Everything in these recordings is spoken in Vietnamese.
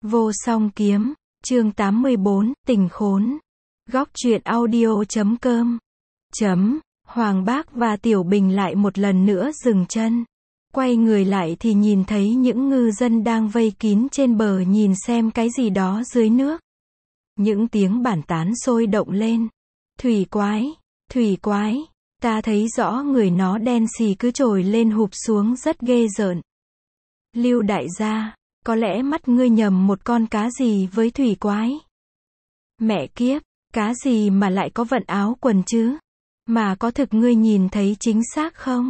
Vô song kiếm, chương 84, tình khốn. Góc truyện audio.com. Hoàng Bác và Tiểu Bình lại một lần nữa dừng chân. Quay người lại thì nhìn thấy những ngư dân đang vây kín trên bờ nhìn xem cái gì đó dưới nước. Những tiếng bàn tán sôi động lên. Thủy quái, ta thấy rõ người nó đen xì cứ trồi lên hụp xuống rất ghê rợn. Lưu đại gia, có lẽ mắt ngươi nhầm một con cá gì với thủy quái. Mẹ kiếp, cá gì mà lại có vận áo quần chứ? Mà có thực ngươi nhìn thấy chính xác không?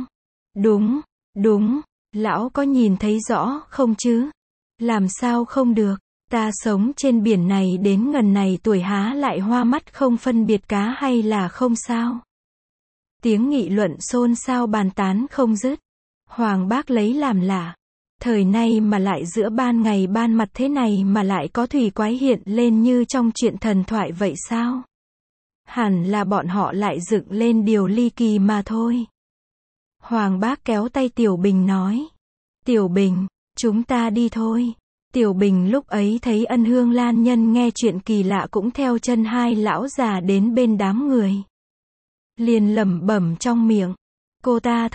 Đúng, lão có nhìn thấy rõ không chứ? Làm sao không được, ta sống trên biển này đến ngần này tuổi há lại hoa mắt không phân biệt cá hay là không sao? Tiếng nghị luận xôn xao bàn tán không dứt. Hoàng Bác lấy làm lạ. Thời nay mà lại giữa ban ngày ban mặt thế này mà lại có thủy quái hiện lên như trong truyện thần thoại vậy sao? Hẳn là bọn họ lại dựng lên điều ly kỳ mà thôi. Hoàng Bác kéo tay Tiểu Bình nói. Tiểu Bình, chúng ta đi thôi. Tiểu Bình lúc ấy thấy Ân Hương Lan Nhân nghe chuyện kỳ lạ cũng theo chân hai lão già đến bên đám người. Liền lẩm bẩm trong miệng. Cô ta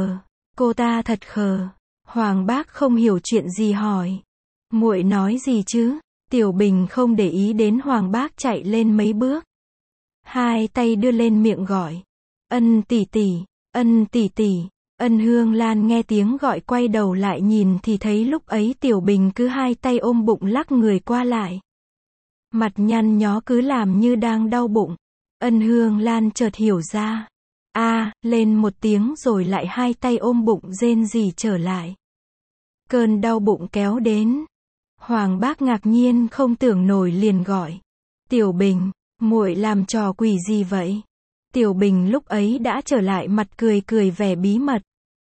thật khờ. Hoàng Bác không hiểu chuyện gì hỏi. Muội nói gì chứ? Tiểu Bình không để ý đến Hoàng Bác chạy lên mấy bước. Hai tay đưa lên miệng gọi. Ân tỷ tỷ. Ân Hương Lan nghe tiếng gọi quay đầu lại nhìn thì thấy lúc ấy Tiểu Bình cứ hai tay ôm bụng lắc người qua lại. Mặt nhăn nhó cứ làm như đang đau bụng. Ân Hương Lan chợt hiểu ra. Lên một tiếng rồi lại hai tay ôm bụng rên rỉ trở lại. Cơn đau bụng kéo đến. Hoàng Bác ngạc nhiên không tưởng nổi liền gọi. Tiểu Bình, muội làm trò quỷ gì vậy? Tiểu Bình lúc ấy đã trở lại mặt cười vẻ bí mật.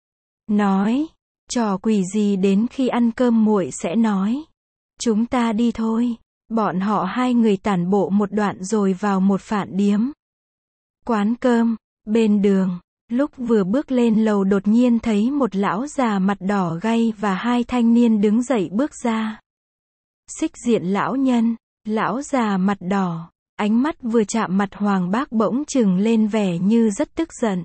Nói, trò quỷ gì đến khi ăn cơm muội sẽ nói. Chúng ta đi thôi. Bọn họ hai người tản bộ một đoạn rồi vào một phạn điếm. Quán cơm, bên đường. Lúc vừa bước lên lầu đột nhiên thấy một lão già mặt đỏ gay và hai thanh niên đứng dậy bước ra. Xích diện lão nhân, lão già mặt đỏ, ánh mắt vừa chạm mặt Hoàng Bác bỗng trừng lên vẻ như rất tức giận.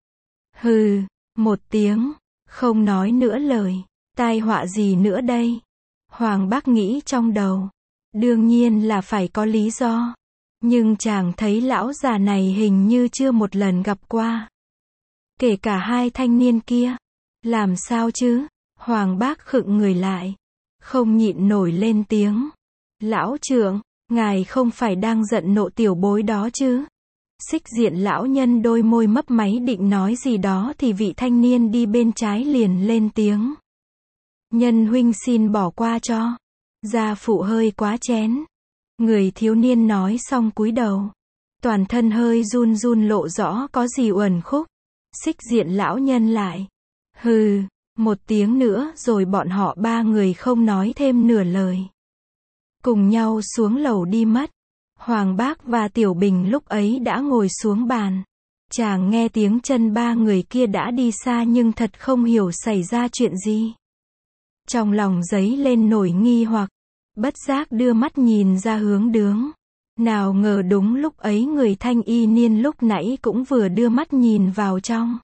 Hừ, một tiếng, không nói nữa lời, tai họa gì nữa đây? Hoàng Bác nghĩ trong đầu, đương nhiên là phải có lý do, nhưng chàng thấy lão già này hình như chưa một lần gặp qua. Kể cả hai thanh niên kia. Làm sao chứ? Hoàng Bác khựng người lại. Không nhịn nổi lên tiếng. Lão trưởng, ngài không phải đang giận nộ tiểu bối đó chứ? Xích diện lão nhân đôi môi mấp máy định nói gì đó thì vị thanh niên đi bên trái liền lên tiếng. Nhân huynh xin bỏ qua cho. Gia phụ hơi quá chén. Người thiếu niên nói xong cúi đầu. Toàn thân hơi run run lộ rõ có gì uẩn khúc. Xích diện lão nhân lại. Hừ, một tiếng nữa rồi bọn họ ba người không nói thêm nửa lời. Cùng nhau xuống lầu đi mất. Hoàng Bác và Tiểu Bình lúc ấy đã ngồi xuống bàn. Chàng nghe tiếng chân ba người kia đã đi xa nhưng thật không hiểu xảy ra chuyện gì. Trong lòng dấy lên nổi nghi hoặc. Bất giác đưa mắt nhìn ra hướng đường. Nào ngờ đúng lúc ấy người thanh y niên lúc nãy cũng vừa đưa mắt nhìn vào trong.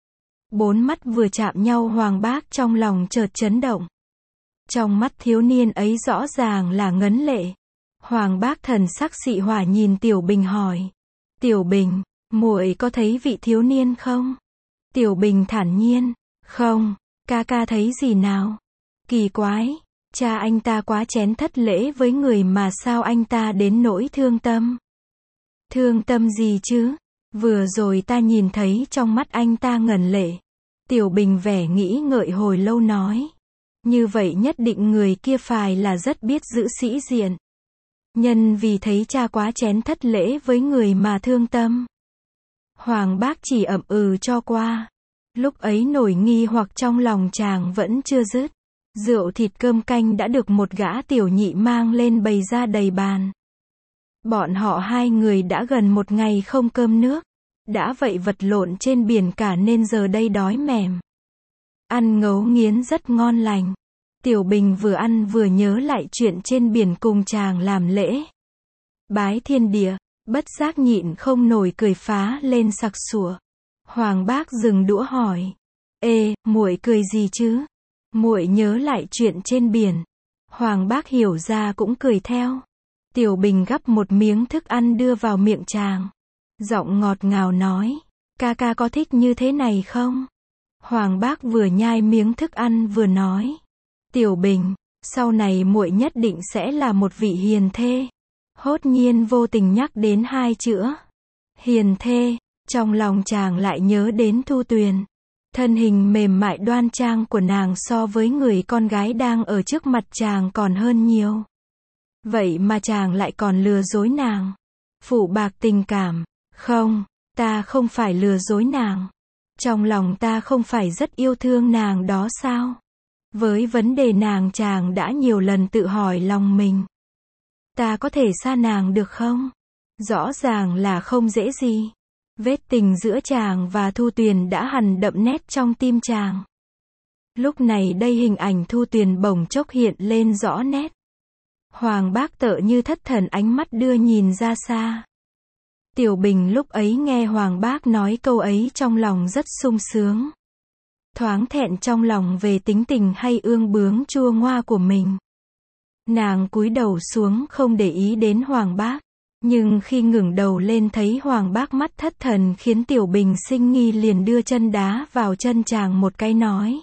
Bốn mắt vừa chạm nhau Hoàng Bác trong lòng chợt chấn động. Trong mắt thiếu niên ấy rõ ràng là ngấn lệ. Hoàng Bác thần sắc xị hỏa nhìn Tiểu Bình hỏi. Tiểu Bình, muội có thấy vị thiếu niên không? Tiểu Bình thản nhiên. Không, ca thấy gì nào? Kỳ quái. Cha anh ta quá chén thất lễ với người mà sao anh ta đến nỗi thương tâm? Thương tâm gì chứ? Vừa rồi ta nhìn thấy trong mắt anh ta ngần lệ. Tiểu Bình vẻ nghĩ ngợi hồi lâu nói. Như vậy nhất định người kia phải là rất biết giữ sĩ diện. Nhân vì thấy cha quá chén thất lễ với người mà thương tâm. Hoàng Bác chỉ ậm ừ cho qua. Lúc ấy nổi nghi hoặc trong lòng chàng vẫn chưa dứt. Rượu thịt cơm canh đã được một gã tiểu nhị mang lên bày ra đầy bàn. Bọn họ hai người đã gần một ngày không cơm nước. Đã vậy vật lộn trên biển cả nên giờ đây đói mẻm. Ăn ngấu nghiến rất ngon lành. Tiểu Bình vừa ăn vừa nhớ lại chuyện trên biển cùng chàng làm lễ bái thiên địa, bất giác nhịn không nổi cười phá lên sặc sụa. Hoàng Bác dừng đũa hỏi: "Ê, muội cười gì chứ?" "Muội nhớ lại chuyện trên biển." Hoàng Bác hiểu ra cũng cười theo. Tiểu Bình gắp một miếng thức ăn đưa vào miệng chàng. Giọng ngọt ngào nói: "Ca ca có thích như thế này không?" Hoàng Bác vừa nhai miếng thức ăn vừa nói: "Tiểu Bình, sau này muội nhất định sẽ là một vị hiền thê." Hốt nhiên vô tình nhắc đến hai chữ hiền thê, trong lòng chàng lại nhớ đến Thu Tuyền. Thân hình mềm mại đoan trang của nàng so với người con gái đang ở trước mặt chàng còn hơn nhiều. Vậy mà chàng lại còn lừa dối nàng. Phụ bạc tình cảm. Không, ta không phải lừa dối nàng. Trong lòng ta không phải rất yêu thương nàng đó sao? Với vấn đề nàng chàng đã nhiều lần tự hỏi lòng mình. Ta có thể xa nàng được không? Rõ ràng là không dễ gì. Vết tình giữa chàng và Thu Tuyền đã hằn đậm nét trong tim chàng. Lúc này đây hình ảnh Thu Tuyền bỗng chốc hiện lên rõ nét. Hoàng Bác tựa như thất thần, ánh mắt đưa nhìn ra xa. Tiểu Bình lúc ấy nghe Hoàng Bác nói câu ấy trong lòng rất sung sướng. Thoáng thẹn trong lòng về tính tình hay ương bướng chua ngoa của mình. Nàng cúi đầu xuống không để ý đến Hoàng Bác. Nhưng khi ngẩng đầu lên thấy Hoàng Bác mắt thất thần khiến Tiểu Bình sinh nghi, liền đưa chân đá vào chân chàng một cái nói: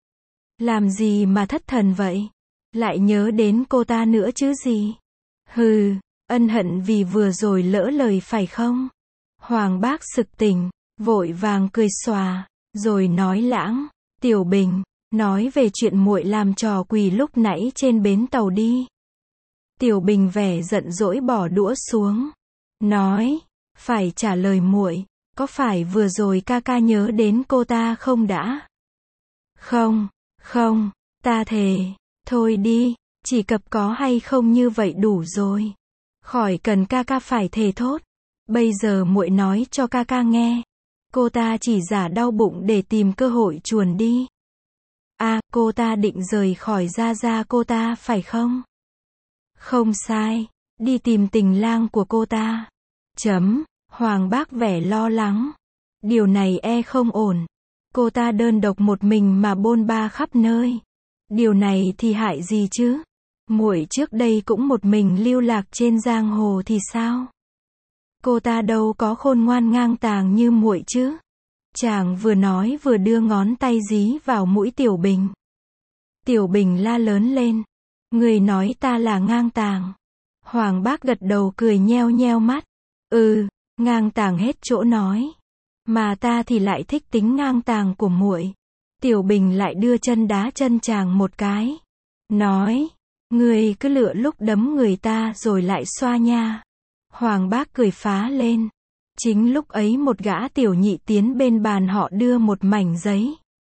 "Làm gì mà thất thần vậy? Lại nhớ đến cô ta nữa chứ gì? Hừ, ân hận vì vừa rồi lỡ lời phải không?" Hoàng Bác sực tỉnh, vội vàng cười xòa, rồi nói lãng: "Tiểu Bình, nói về chuyện muội làm trò quỳ lúc nãy trên bến tàu đi." Tiểu Bình vẻ giận dỗi bỏ đũa xuống, nói: "Phải trả lời muội, có phải vừa rồi ca ca nhớ đến cô ta không đã?" "Không, không, ta thề." "Thôi đi, chỉ cập có hay không như vậy đủ rồi. Khỏi cần ca ca phải thề thốt. Bây giờ muội nói cho ca ca nghe. Cô ta chỉ giả đau bụng để tìm cơ hội chuồn đi." "À, cô ta định rời khỏi Gia Gia cô ta phải không?" "Không sai, đi tìm tình lang của cô ta." Hoàng Bác vẻ lo lắng. Điều này e không ổn. Cô ta đơn độc một mình mà bôn ba khắp nơi. Điều này thì hại gì chứ? Muội trước đây cũng một mình lưu lạc trên giang hồ thì sao? Cô ta đâu có khôn ngoan ngang tàng như muội chứ? Chàng vừa nói vừa đưa ngón tay dí vào mũi Tiểu Bình. Tiểu Bình la lớn lên: "Người nói ta là ngang tàng?" Hoàng Bác gật đầu cười nheo nheo mắt. "Ừ, ngang tàng hết chỗ nói. Mà ta thì lại thích tính ngang tàng của muội." Tiểu Bình lại đưa chân đá chân chàng một cái. Nói: "Ngươi cứ lựa lúc đấm người ta rồi lại xoa nha." Hoàng Bác cười phá lên. Chính lúc ấy một gã tiểu nhị tiến bên bàn họ đưa một mảnh giấy.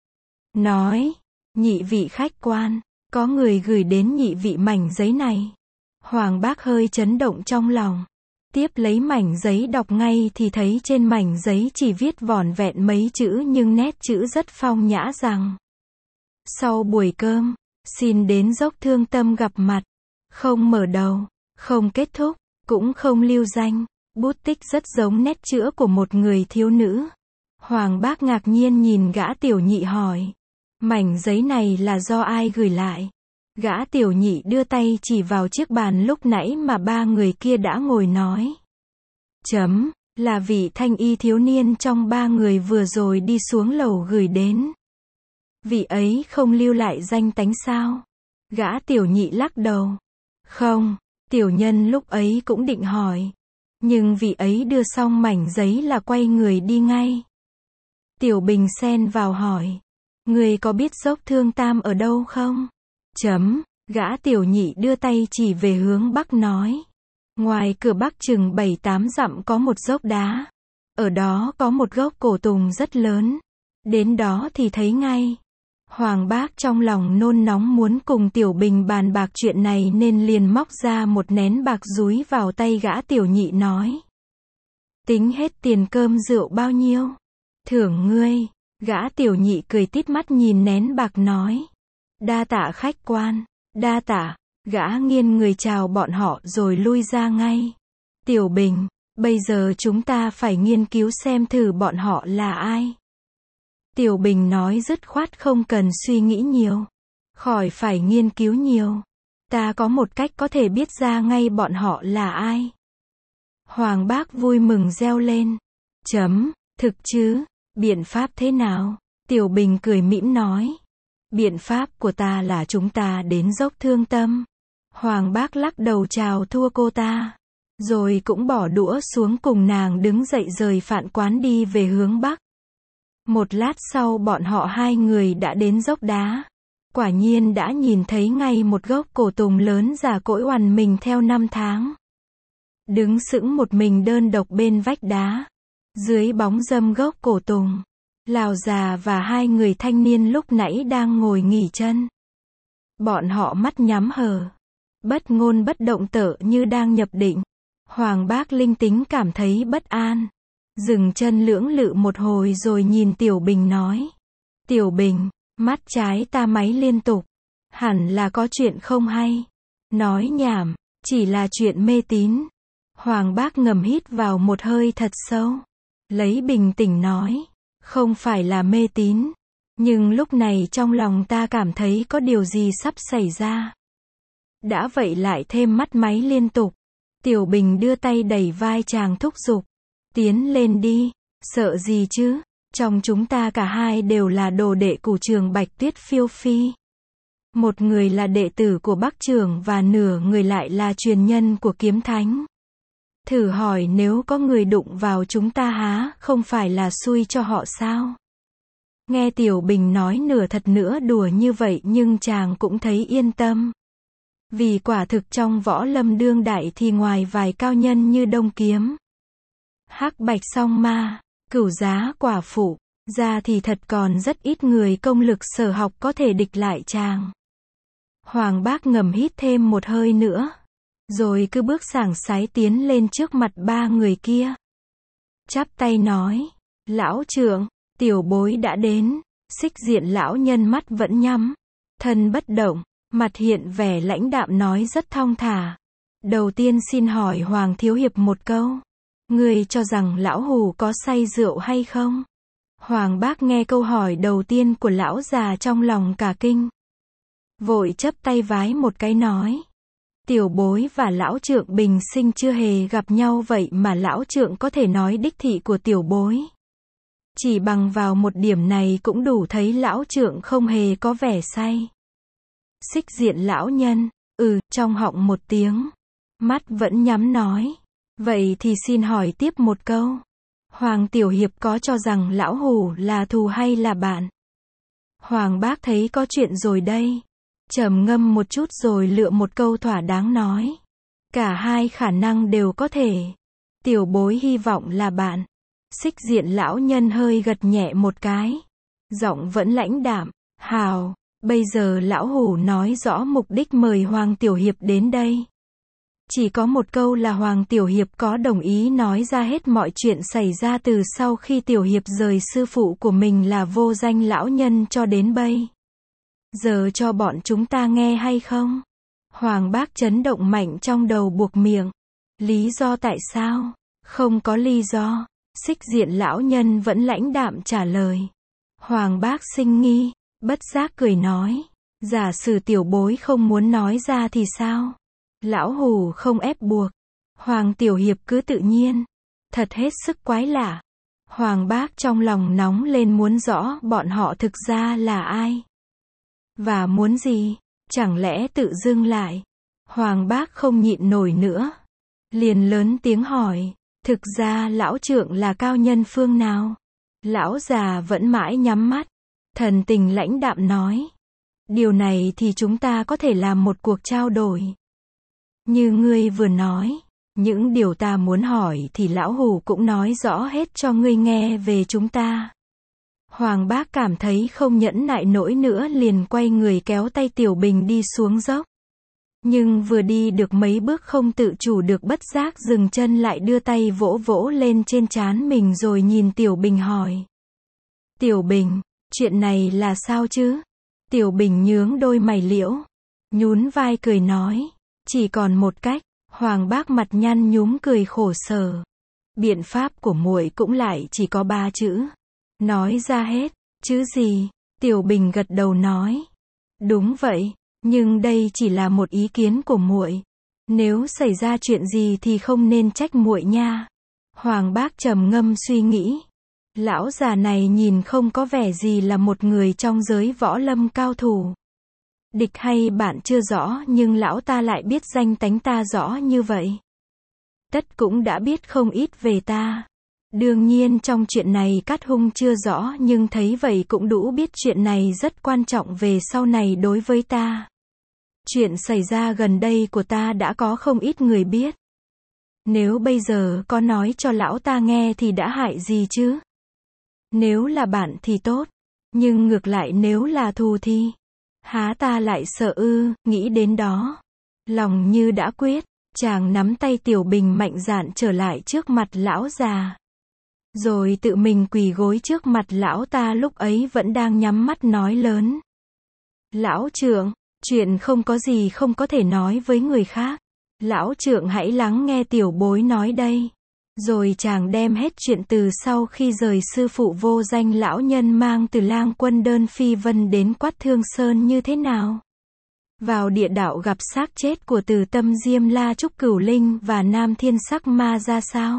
Nói: "Nhị vị khách quan, có người gửi đến nhị vị mảnh giấy này." Hoàng Bác hơi chấn động trong lòng. Tiếp lấy mảnh giấy đọc ngay thì thấy trên mảnh giấy chỉ viết vỏn vẹn mấy chữ nhưng nét chữ rất phong nhã rằng: "Sau buổi cơm, xin đến dốc Thương Tâm gặp mặt." Không mở đầu, không kết thúc, cũng không lưu danh. Bút tích rất giống nét chữ của một người thiếu nữ. Hoàng Bác ngạc nhiên nhìn gã tiểu nhị hỏi: "Mảnh giấy này là do ai gửi lại?" Gã tiểu nhị đưa tay chỉ vào chiếc bàn lúc nãy mà ba người kia đã ngồi nói: Là vị thanh y thiếu niên trong ba người vừa rồi đi xuống lầu gửi đến." "Vị ấy không lưu lại danh tánh sao?" Gã tiểu nhị lắc đầu. "Không." Tiểu nhân lúc ấy cũng định hỏi. Nhưng vị ấy đưa xong mảnh giấy là quay người đi ngay. Tiểu Bình xen vào hỏi: "Người có biết dốc Thương Tam ở đâu không?" Gã tiểu nhị đưa tay chỉ về hướng bắc nói: "Ngoài cửa bắc chừng 7-8 dặm có một dốc đá. Ở đó có một gốc cổ tùng rất lớn. Đến đó thì thấy ngay." Hoàng Bác trong lòng nôn nóng muốn cùng Tiểu Bình bàn bạc chuyện này nên liền móc ra một nén bạc dúi vào tay gã tiểu nhị nói: "Tính hết tiền cơm rượu bao nhiêu? Thưởng ngươi." Gã tiểu nhị cười tít mắt nhìn nén bạc nói: Đa tạ khách quan. Đa tạ. Gã nghiêng người chào bọn họ rồi lui ra ngay. Tiểu Bình, bây giờ chúng ta phải nghiên cứu xem thử bọn họ là ai. Tiểu Bình nói dứt khoát không cần suy nghĩ nhiều. Khỏi phải nghiên cứu nhiều. Ta có một cách có thể biết ra ngay bọn họ là ai. Hoàng Bác vui mừng reo lên. Thực chứ, biện pháp thế nào? Tiểu Bình cười mỉm nói. Biện pháp của ta là chúng ta đến dốc Thương Tâm. Hoàng Bác lắc đầu chào thua cô ta. Rồi cũng bỏ đũa xuống cùng nàng đứng dậy rời Phạn Quán đi về hướng Bắc. Một lát sau bọn họ hai người đã đến dốc đá. Quả nhiên đã nhìn thấy ngay một gốc cổ tùng lớn già cỗi oằn mình theo năm tháng. Đứng sững một mình đơn độc bên vách đá. Dưới bóng râm gốc cổ tùng, Lào già và hai người thanh niên lúc nãy đang ngồi nghỉ chân. Bọn họ mắt nhắm hờ, bất ngôn bất động tựa như đang nhập định. Hoàng Bác linh tính cảm thấy bất an. Dừng chân lưỡng lự một hồi rồi nhìn Tiểu Bình nói. Tiểu Bình, mắt trái ta máy liên tục. Hẳn là có chuyện không hay. Nói nhảm, chỉ là chuyện mê tín. Hoàng Bác ngầm hít vào một hơi thật sâu. Lấy bình tĩnh nói. Không phải là mê tín. Nhưng lúc này trong lòng ta cảm thấy có điều gì sắp xảy ra. Đã vậy lại thêm mắt máy liên tục. Tiểu Bình đưa tay đẩy vai chàng thúc giục. Tiến lên đi, sợ gì chứ, trong chúng ta cả hai đều là đồ đệ của trường Bạch Tuyết Phiêu Phi. Một người là đệ tử của Bắc Trưởng và nửa người lại là truyền nhân của Kiếm Thánh. Thử hỏi nếu có người đụng vào chúng ta há, không phải là xui cho họ sao? Nghe Tiểu Bình nói nửa thật nửa đùa như vậy nhưng chàng cũng thấy yên tâm. Vì quả thực trong võ lâm đương đại thì ngoài vài cao nhân như Đông Kiếm, Hắc Bạch Song Ma, Cửu Giá Quả Phụ, ra thì thật còn rất ít người công lực sở học có thể địch lại chàng. Hoàng Bác ngầm hít thêm một hơi nữa, rồi cứ bước sảng sái tiến lên trước mặt ba người kia. Chắp tay nói, lão trượng, tiểu bối đã đến. Xích diện lão nhân mắt vẫn nhắm, thân bất động, mặt hiện vẻ lãnh đạm nói rất thong thả. Đầu tiên xin hỏi Hoàng Thiếu Hiệp một câu. Người cho rằng lão hủ có say rượu hay không? Hoàng Bác nghe câu hỏi đầu tiên của lão già trong lòng cả kinh. Vội chấp tay vái một cái nói. Tiểu bối và lão trượng bình sinh chưa hề gặp nhau vậy mà lão trượng có thể nói đích thị của tiểu bối. Chỉ bằng vào một điểm này cũng đủ thấy lão trượng không hề có vẻ say. Xích diện lão nhân, trong họng một tiếng. Mắt vẫn nhắm nói. Vậy thì xin hỏi tiếp một câu. Hoàng Tiểu Hiệp có cho rằng lão hủ là thù hay là bạn? Hoàng Bác thấy có chuyện rồi đây. Trầm ngâm một chút rồi lựa một câu thỏa đáng nói. Cả hai khả năng đều có thể. Tiểu bối hy vọng là bạn. Xích diện lão nhân hơi gật nhẹ một cái. Giọng vẫn lãnh đạm. Hào, bây giờ lão hủ nói rõ mục đích mời Hoàng Tiểu Hiệp đến đây. Chỉ có một câu là Hoàng Tiểu Hiệp có đồng ý nói ra hết mọi chuyện xảy ra từ sau khi Tiểu Hiệp rời sư phụ của mình là Vô Danh lão nhân cho đến bây giờ cho bọn chúng ta nghe hay không? Hoàng Bác chấn động mạnh trong đầu buộc miệng. Lý do tại sao? Không có lý do. Xích diện lão nhân vẫn lãnh đạm trả lời. Hoàng Bác sinh nghi, bất giác cười nói. Giả sử tiểu bối không muốn nói ra thì sao? Lão hủ không ép buộc. Hoàng Tiểu Hiệp cứ tự nhiên. Thật hết sức quái lạ. Hoàng Bác trong lòng nóng lên muốn rõ bọn họ thực ra là ai. Và muốn gì? Chẳng lẽ tự dưng lại? Hoàng Bác không nhịn nổi nữa. Liền lớn tiếng hỏi. Thực ra lão trượng là cao nhân phương nào? Lão già vẫn mãi nhắm mắt. Thần tình lãnh đạm nói. Điều này thì chúng ta có thể làm một cuộc trao đổi. Như ngươi vừa nói. Những điều ta muốn hỏi thì lão hủ cũng nói rõ hết cho ngươi nghe về chúng ta. Hoàng Bác cảm thấy không nhẫn nại nổi nữa liền quay người kéo tay Tiểu Bình đi xuống dốc. Nhưng vừa đi được mấy bước không tự chủ được bất giác dừng chân lại đưa tay vỗ vỗ lên trên trán mình rồi nhìn Tiểu Bình hỏi. Tiểu Bình, chuyện này là sao chứ? Tiểu Bình nhướng đôi mày liễu, nhún vai cười nói, chỉ còn một cách. Hoàng Bác mặt nhăn nhúm cười khổ sở. Biện pháp của muội cũng lại chỉ có 3 chữ. Nói ra hết. Chữ gì? Tiểu Bình gật đầu nói. Đúng vậy, nhưng đây chỉ là một ý kiến của muội. Nếu xảy ra chuyện gì thì không nên trách muội nha. Hoàng Bác trầm ngâm suy nghĩ. Lão già này nhìn không có vẻ gì là một người trong giới võ lâm cao thủ. Địch hay bạn chưa rõ nhưng lão ta lại biết danh tánh ta rõ như vậy. Tất cũng đã biết không ít về ta. Đương nhiên trong chuyện này Cát Hung chưa rõ nhưng thấy vậy cũng đủ biết chuyện này rất quan trọng về sau này đối với ta. Chuyện xảy ra gần đây của ta đã có không ít người biết. Nếu bây giờ có nói cho lão ta nghe thì đã hại gì chứ? Nếu là bạn thì tốt. Nhưng ngược lại nếu là thù thì há ta lại sợ ư? Nghĩ đến đó, lòng như đã quyết, chàng nắm tay Tiểu Bình mạnh dạn trở lại trước mặt lão già. Rồi tự mình quỳ gối trước mặt lão ta lúc ấy vẫn đang nhắm mắt nói lớn. Lão trượng, chuyện không có gì không có thể nói với người khác. Lão trượng hãy lắng nghe tiểu bối nói đây. Rồi chàng đem hết chuyện từ sau khi rời sư phụ vô danh lão nhân mang từ Lang Quân Đơn Phi Vân đến Quát Thương Sơn như thế nào. Vào địa đạo gặp xác chết của Từ Tâm Diêm La Trúc Cửu Linh và Nam Thiên Sắc Ma ra sao.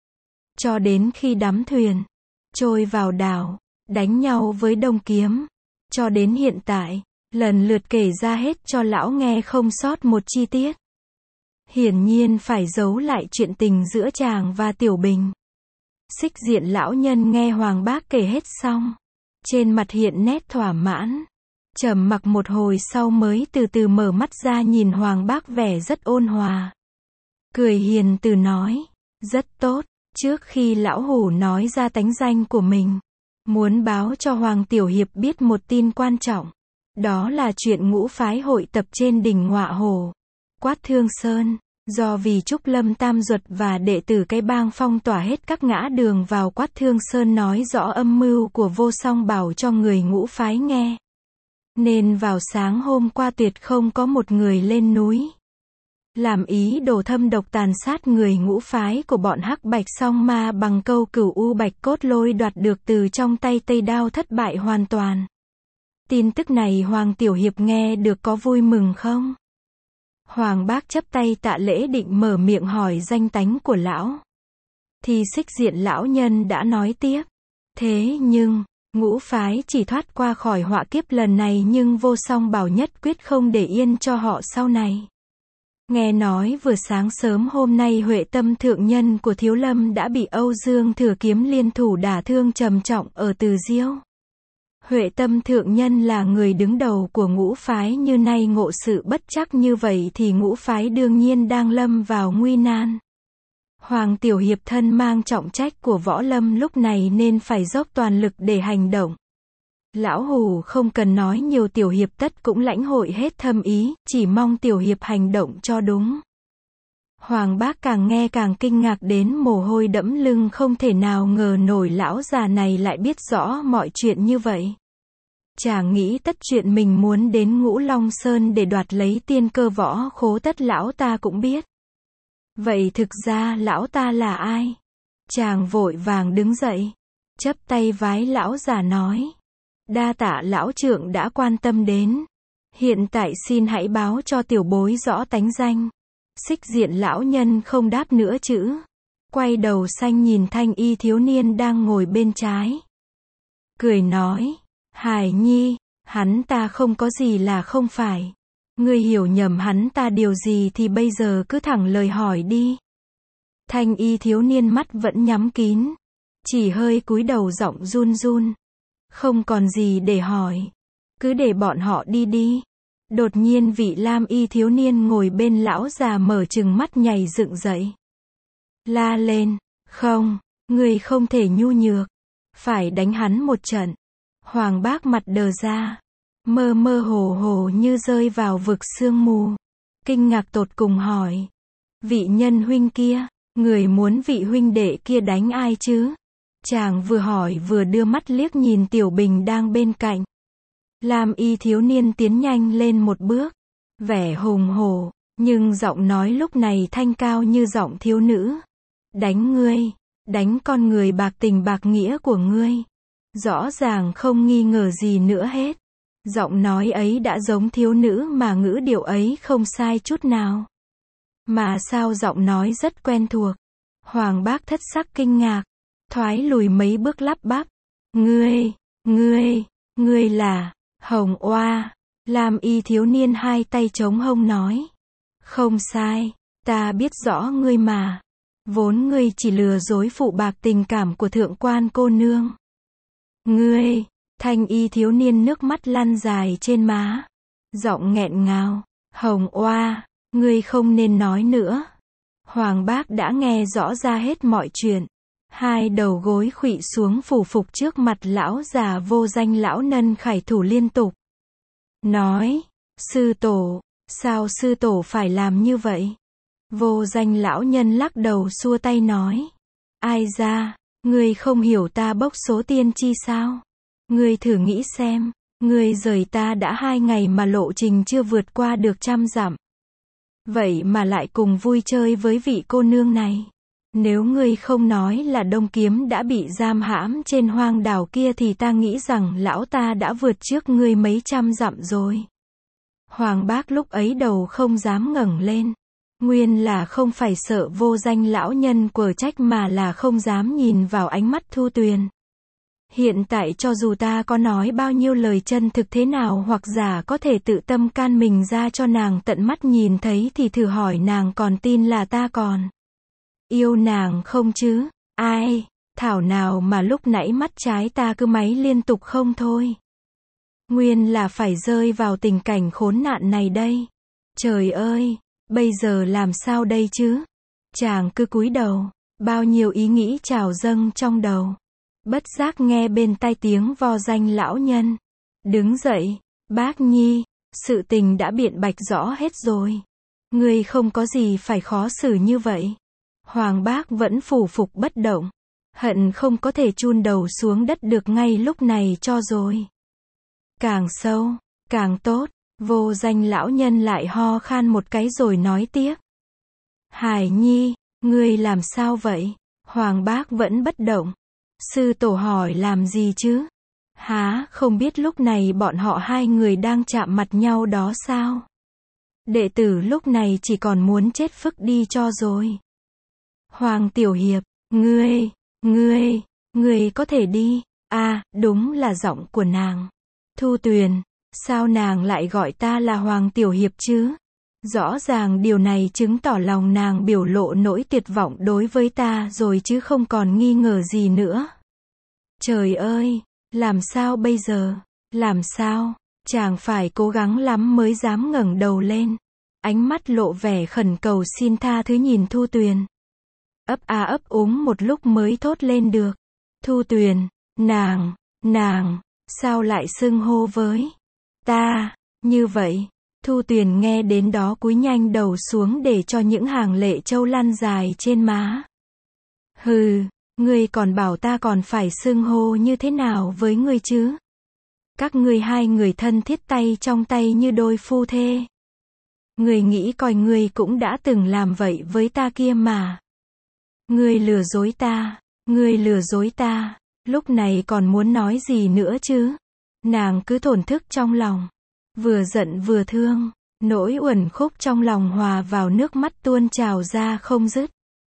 Cho đến khi đắm thuyền, trôi vào đảo, đánh nhau với Đông Kiếm. Cho đến hiện tại, lần lượt kể ra hết cho lão nghe không sót một chi tiết. Hiển nhiên phải giấu lại chuyện tình giữa chàng và Tiểu Bình. Xích Diện lão nhân nghe Hoàng Bác kể hết xong, trên mặt hiện nét thỏa mãn. Trầm mặc một hồi sau mới từ từ mở mắt ra nhìn Hoàng Bác vẻ rất ôn hòa. Cười hiền từ nói, rất tốt. Trước khi lão hủ nói ra tánh danh của mình, muốn báo cho Hoàng Tiểu Hiệp biết một tin quan trọng. Đó là chuyện ngũ phái hội tập trên đỉnh Ngọa Hổ, Quát Thương Sơn. Do vì Trúc Lâm Tam Duật và đệ tử cái bang phong tỏa hết các ngã đường vào Quát Thương Sơn nói rõ âm mưu của Vô Song Bảo cho người ngũ phái nghe. Nên vào sáng hôm qua tuyệt không có một người lên núi. Làm ý đồ thâm độc tàn sát người ngũ phái của bọn Hắc Bạch Song Ma bằng câu Cửu U Bạch Cốt Lôi đoạt được từ trong tay Tây Đao thất bại hoàn toàn. Tin tức này Hoàng Tiểu Hiệp nghe được có vui mừng không? Hoàng Bác chắp tay tạ lễ định mở miệng hỏi danh tánh của lão. Thì Xích Diện lão nhân đã nói tiếp. Thế nhưng, ngũ phái chỉ thoát qua khỏi họa kiếp lần này nhưng Vô Song Bảo nhất quyết không để yên cho họ sau này. Nghe nói vừa sáng sớm hôm nay Huệ Tâm thượng nhân của Thiếu Lâm đã bị Âu Dương Thừa Kiếm liên thủ đả thương trầm trọng ở Từ Diêu. Huệ Tâm thượng nhân là người đứng đầu của ngũ phái, như nay ngộ sự bất trắc như vậy thì ngũ phái đương nhiên đang lâm vào nguy nan. Hoàng Tiểu Hiệp thân mang trọng trách của võ lâm lúc này nên phải dốc toàn lực để hành động. Lão hủ không cần nói nhiều, Tiểu Hiệp tất cũng lãnh hội hết thâm ý, chỉ mong Tiểu Hiệp hành động cho đúng. Hoàng Bác càng nghe càng kinh ngạc đến mồ hôi đẫm lưng, không thể nào ngờ nổi lão già này lại biết rõ mọi chuyện như vậy. Chàng nghĩ tất chuyện mình muốn đến Ngũ Long Sơn để đoạt lấy tiên cơ võ khố tất lão ta cũng biết. Vậy thực ra lão ta là ai? Chàng vội vàng đứng dậy, chắp tay vái lão già nói. Đa tạ lão trượng đã quan tâm đến. Hiện tại xin hãy báo cho tiểu bối rõ tánh danh. Xích Diện lão nhân không đáp nữa chữ. Quay đầu xanh nhìn thanh y thiếu niên đang ngồi bên trái. Cười nói. Hải nhi, hắn ta không có gì là không phải. Ngươi hiểu nhầm hắn ta điều gì thì bây giờ cứ thẳng lời hỏi đi. Thanh y thiếu niên mắt vẫn nhắm kín. Chỉ hơi cúi đầu giọng run run. Không còn gì để hỏi. Cứ để bọn họ đi đi. Đột nhiên vị lam y thiếu niên ngồi bên lão già mở trừng mắt nhảy dựng dậy. La lên. Không, ngươi không thể nhu nhược. Phải đánh hắn một trận. Hoàng Bác mặt đờ ra. Mơ mơ hồ hồ như rơi vào vực sương mù. Kinh ngạc tột cùng hỏi. Vị nhân huynh kia, người muốn vị huynh đệ kia đánh ai chứ? Chàng vừa hỏi vừa đưa mắt liếc nhìn Tiểu Bình đang bên cạnh. Lam y thiếu niên tiến nhanh lên một bước, vẻ hùng hổ, nhưng giọng nói lúc này thanh cao như giọng thiếu nữ. Đánh ngươi, đánh con người bạc tình bạc nghĩa của ngươi. Rõ ràng không nghi ngờ gì nữa hết. Giọng nói ấy đã giống thiếu nữ mà ngữ điệu ấy không sai chút nào. Mà sao giọng nói rất quen thuộc. Hoàng Bác thất sắc kinh ngạc, thoái lùi mấy bước lắp bắp. Ngươi là Hồng Oa. Lam y thiếu niên hai tay chống hông nói. Không sai, ta biết rõ ngươi mà. Vốn ngươi chỉ lừa dối phụ bạc tình cảm của thượng quan cô nương. Ngươi, thanh y thiếu niên nước mắt lăn dài trên má. Giọng nghẹn ngào, Hồng Oa, ngươi không nên nói nữa. Hoàng Bác đã nghe rõ ra hết mọi chuyện. Hai đầu gối khuỵu xuống phủ phục trước mặt lão già vô danh. Lão nân khải thủ liên tục. Nói, sư tổ, sao sư tổ phải làm như vậy? Vô danh lão nhân lắc đầu xua tay nói. Ai ra, ngươi không hiểu ta bốc số tiên chi sao? Ngươi thử nghĩ xem, ngươi rời ta đã 2 ngày mà lộ trình chưa vượt qua được 100 dặm. Vậy mà lại cùng vui chơi với vị cô nương này. Nếu ngươi không nói là Đông Kiếm đã bị giam hãm trên hoang đảo kia thì ta nghĩ rằng lão ta đã vượt trước ngươi mấy trăm dặm rồi. Hoàng Bác lúc ấy đầu không dám ngẩng lên. Nguyên là không phải sợ vô danh lão nhân quở trách mà là không dám nhìn vào ánh mắt Thu Tuyền. Hiện tại cho dù ta có nói bao nhiêu lời chân thực thế nào hoặc giả có thể tự tâm can mình ra cho nàng tận mắt nhìn thấy thì thử hỏi nàng còn tin là ta còn yêu nàng không chứ? Ai, thảo nào mà lúc nãy mắt trái ta cứ máy liên tục không thôi. Nguyên là phải rơi vào tình cảnh khốn nạn này đây. Trời ơi, bây giờ làm sao đây chứ? Chàng cứ cúi đầu, bao nhiêu ý nghĩ trào dâng trong đầu. Bất giác nghe bên tai tiếng vô danh lão nhân. Đứng dậy, Bác Nhi, sự tình đã biện bạch rõ hết rồi. Ngươi không có gì phải khó xử như vậy. Hoàng Bác vẫn phủ phục bất động. Hận không có thể chôn đầu xuống đất được ngay lúc này cho rồi. Càng sâu, càng tốt. Vô danh lão nhân lại ho khan một cái rồi nói tiếp. Hải Nhi, ngươi làm sao vậy? Hoàng Bác vẫn bất động. Sư tổ hỏi làm gì chứ? Há, không biết lúc này bọn họ hai người đang chạm mặt nhau đó sao? Đệ tử lúc này chỉ còn muốn chết phức đi cho rồi. Hoàng Tiểu Hiệp, ngươi có thể đi. À, đúng là giọng của nàng. Thu Tuyền, sao nàng lại gọi ta là Hoàng Tiểu Hiệp chứ? Rõ ràng điều này chứng tỏ lòng nàng biểu lộ nỗi tuyệt vọng đối với ta rồi chứ không còn nghi ngờ gì nữa. Trời ơi, làm sao bây giờ? Làm sao? Chàng phải cố gắng lắm mới dám ngẩng đầu lên. Ánh mắt lộ vẻ khẩn cầu xin tha thứ nhìn Thu Tuyền. Ấp a ấp úng một lúc mới thốt lên được. Thu Tuyền, nàng, sao lại xưng hô với ta như vậy? Thu Tuyền nghe đến đó cúi nhanh đầu xuống để cho những hàng lệ trâu lăn dài trên má. Hừ, ngươi còn bảo ta còn phải xưng hô như thế nào với ngươi chứ? Các ngươi hai người thân thiết tay trong tay như đôi phu thê. Ngươi nghĩ coi ngươi cũng đã từng làm vậy với ta kia mà. Ngươi lừa dối ta, lúc này còn muốn nói gì nữa chứ? Nàng cứ thổn thức trong lòng. Vừa giận vừa thương, nỗi uẩn khúc trong lòng hòa vào nước mắt tuôn trào ra không dứt.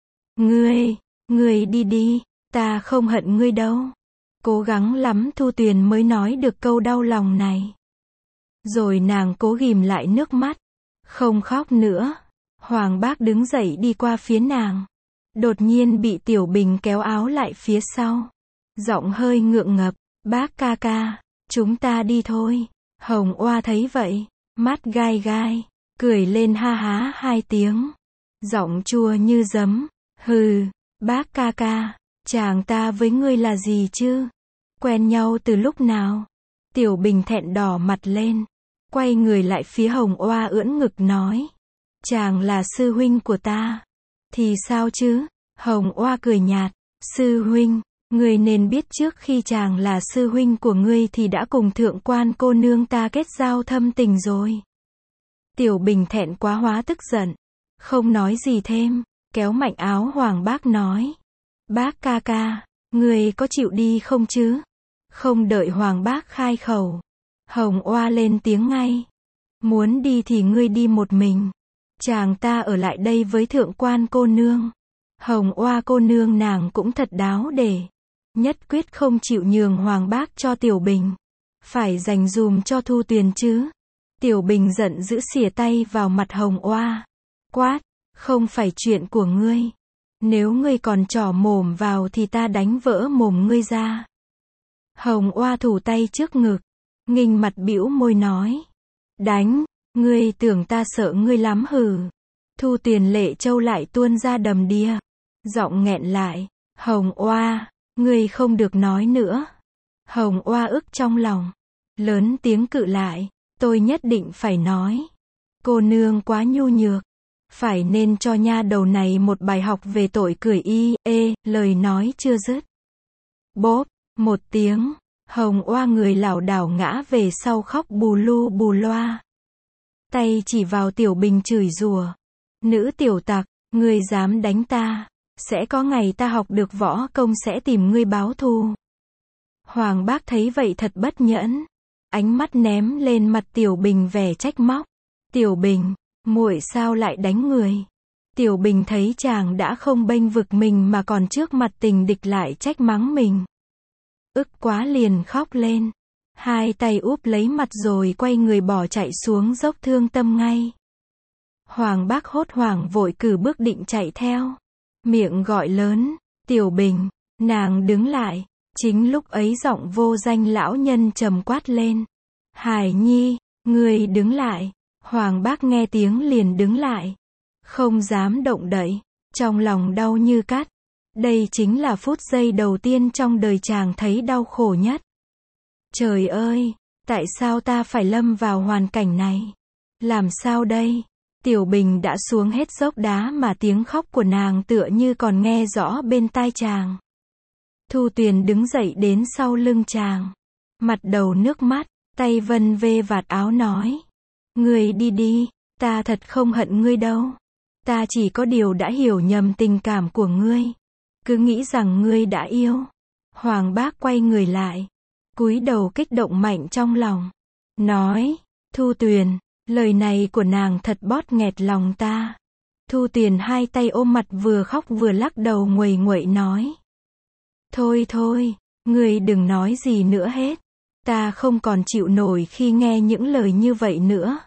Ngươi đi, ta không hận ngươi đâu. Cố gắng lắm Thu Tuyền mới nói được câu đau lòng này. Rồi nàng cố ghìm lại nước mắt, không khóc nữa. Hoàng Bác đứng dậy đi qua phía nàng. Đột nhiên bị Tiểu Bình kéo áo lại phía sau. Giọng hơi ngượng ngập, Bác ca ca, chúng ta đi thôi. Hồng Oa thấy vậy, mắt gai gai, cười lên ha há 2 tiếng. Giọng chua như giấm, hừ, Bác ca ca, chàng ta với ngươi là gì chứ? Quen nhau từ lúc nào? Tiểu Bình thẹn đỏ mặt lên, quay người lại phía Hồng Oa ưỡn ngực nói. Chàng là sư huynh của ta. Thì sao chứ? Hồng Oa cười nhạt, sư huynh, Ngươi nên biết trước khi chàng là sư huynh của ngươi thì đã cùng thượng quan cô nương ta kết giao thâm tình rồi. Tiểu Bình thẹn quá hóa tức giận, không nói gì thêm, kéo mạnh áo Hoàng Bác nói. Bác ca ca, ngươi có chịu đi không chứ? Không đợi Hoàng Bác khai khẩu, Hồng Oa lên tiếng ngay. Muốn đi thì ngươi đi một mình. Chàng ta ở lại đây với thượng quan cô nương. Hồng Oa cô nương nàng cũng thật đáo để. Nhất quyết không chịu nhường Hoàng Bác cho Tiểu Bình. Phải dành dùm cho Thu Tuyền chứ. Tiểu Bình giận dữ xỉa tay vào mặt Hồng Oa. Quát, không phải chuyện của ngươi. Nếu ngươi còn trỏ mồm vào thì ta đánh vỡ mồm ngươi ra. Hồng Oa thủ tay trước ngực, nghinh mặt bĩu môi nói. Đánh, ngươi tưởng ta sợ ngươi lắm hử. Thu Tuyền lệ châu lại tuôn ra đầm đìa. Giọng nghẹn lại, Hồng Oa, ngươi không được nói nữa. Hồng Oa ức trong lòng, lớn tiếng cự lại, tôi nhất định phải nói. Cô nương quá nhu nhược, phải nên cho nha đầu này một bài học về tội cười y, lời nói chưa dứt. Bốp, một tiếng, Hồng Oa người lảo đảo ngã về sau khóc bù lu bù loa. Tay chỉ vào Tiểu Bình chửi rủa. Nữ tiểu tặc, ngươi dám đánh ta, sẽ có ngày ta học được võ công sẽ tìm ngươi báo thù. Hoàng Bác thấy vậy thật bất nhẫn, ánh mắt ném lên mặt Tiểu Bình vẻ trách móc. Tiểu Bình, muội sao lại đánh người? Tiểu Bình thấy chàng đã không bênh vực mình mà còn trước mặt tình địch lại trách mắng mình. Ức quá liền khóc lên. Hai tay úp lấy mặt rồi quay người bỏ chạy xuống dốc Thương Tâm ngay. Hoàng Bác hốt hoảng vội cử bước định chạy theo. Miệng gọi lớn, Tiểu Bình, nàng đứng lại. Chính lúc ấy giọng vô danh lão nhân trầm quát lên. Hải Nhi, ngươi đứng lại. Hoàng Bác nghe tiếng liền đứng lại. Không dám động đậy, trong lòng đau như cắt. Đây chính là phút giây đầu tiên trong đời chàng thấy đau khổ nhất. Trời ơi, tại sao ta phải lâm vào hoàn cảnh này? Làm sao đây? Tiểu Bình đã xuống hết dốc đá mà tiếng khóc của nàng tựa như còn nghe rõ bên tai chàng. Thu Tuyền đứng dậy đến sau lưng chàng. Mặt đầu nước mắt, tay vân vê vạt áo nói. Ngươi đi đi, ta thật không hận ngươi đâu. Ta chỉ có điều đã hiểu nhầm tình cảm của ngươi. Cứ nghĩ rằng ngươi đã yêu. Hoàng Bác quay người lại, cúi đầu kích động mạnh trong lòng. Nói, Thu Tuyền, lời này của nàng thật bót nghẹt lòng ta. Thu Tuyền hai tay ôm mặt vừa khóc vừa lắc đầu nguầy nguậy nói. Thôi thôi, ngươi đừng nói gì nữa hết. Ta không còn chịu nổi khi nghe những lời như vậy nữa.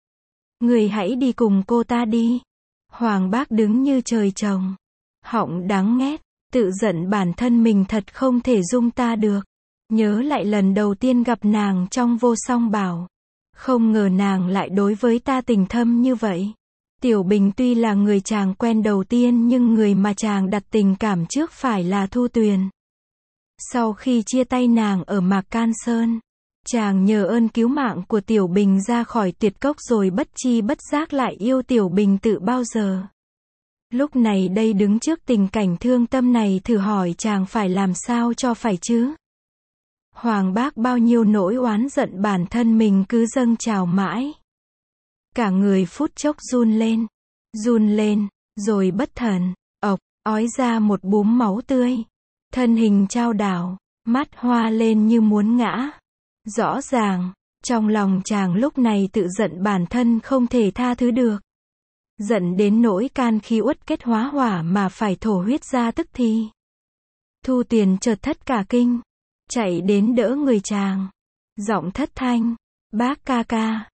Ngươi hãy đi cùng cô ta đi. Hoàng Bác đứng như trời trồng, họng đắng nghét, tự giận bản thân mình thật không thể dung ta được. Nhớ lại lần đầu tiên gặp nàng trong Vô Song Bảo. Không ngờ nàng lại đối với ta tình thâm như vậy. Tiểu Bình tuy là người chàng quen đầu tiên nhưng người mà chàng đặt tình cảm trước phải là Thu Tuyền. Sau khi chia tay nàng ở Mạc Can Sơn, chàng nhờ ơn cứu mạng của Tiểu Bình ra khỏi tuyệt cốc rồi bất chi bất giác lại yêu Tiểu Bình từ bao giờ. Lúc này đây đứng trước tình cảnh thương tâm này thử hỏi chàng phải làm sao cho phải chứ? Hoàng Bác bao nhiêu nỗi oán giận bản thân mình cứ dâng trào mãi. Cả người phút chốc run lên, rồi bất thần, ói ra một búm máu tươi. Thân hình chao đảo, mắt hoa lên như muốn ngã. Rõ ràng, trong lòng chàng lúc này tự giận bản thân không thể tha thứ được. Giận đến nỗi can khí uất kết hóa hỏa mà phải thổ huyết ra tức thì. Thu Tuyền chợt thất cả kinh, chạy đến đỡ người chàng. Giọng thất thanh, bác ca ca,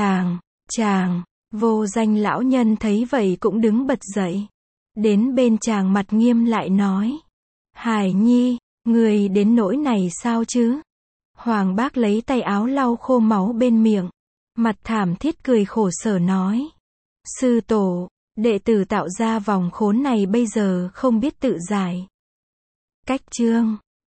chàng, vô danh lão nhân thấy vậy cũng đứng bật dậy. Đến bên chàng mặt nghiêm lại nói. Hải Nhi, người đến nỗi này sao chứ? Hoàng Bác lấy tay áo lau khô máu bên miệng. Mặt thảm thiết cười khổ sở nói. Sư tổ, đệ tử tạo ra vòng khốn này bây giờ không biết tự giải. Cách chương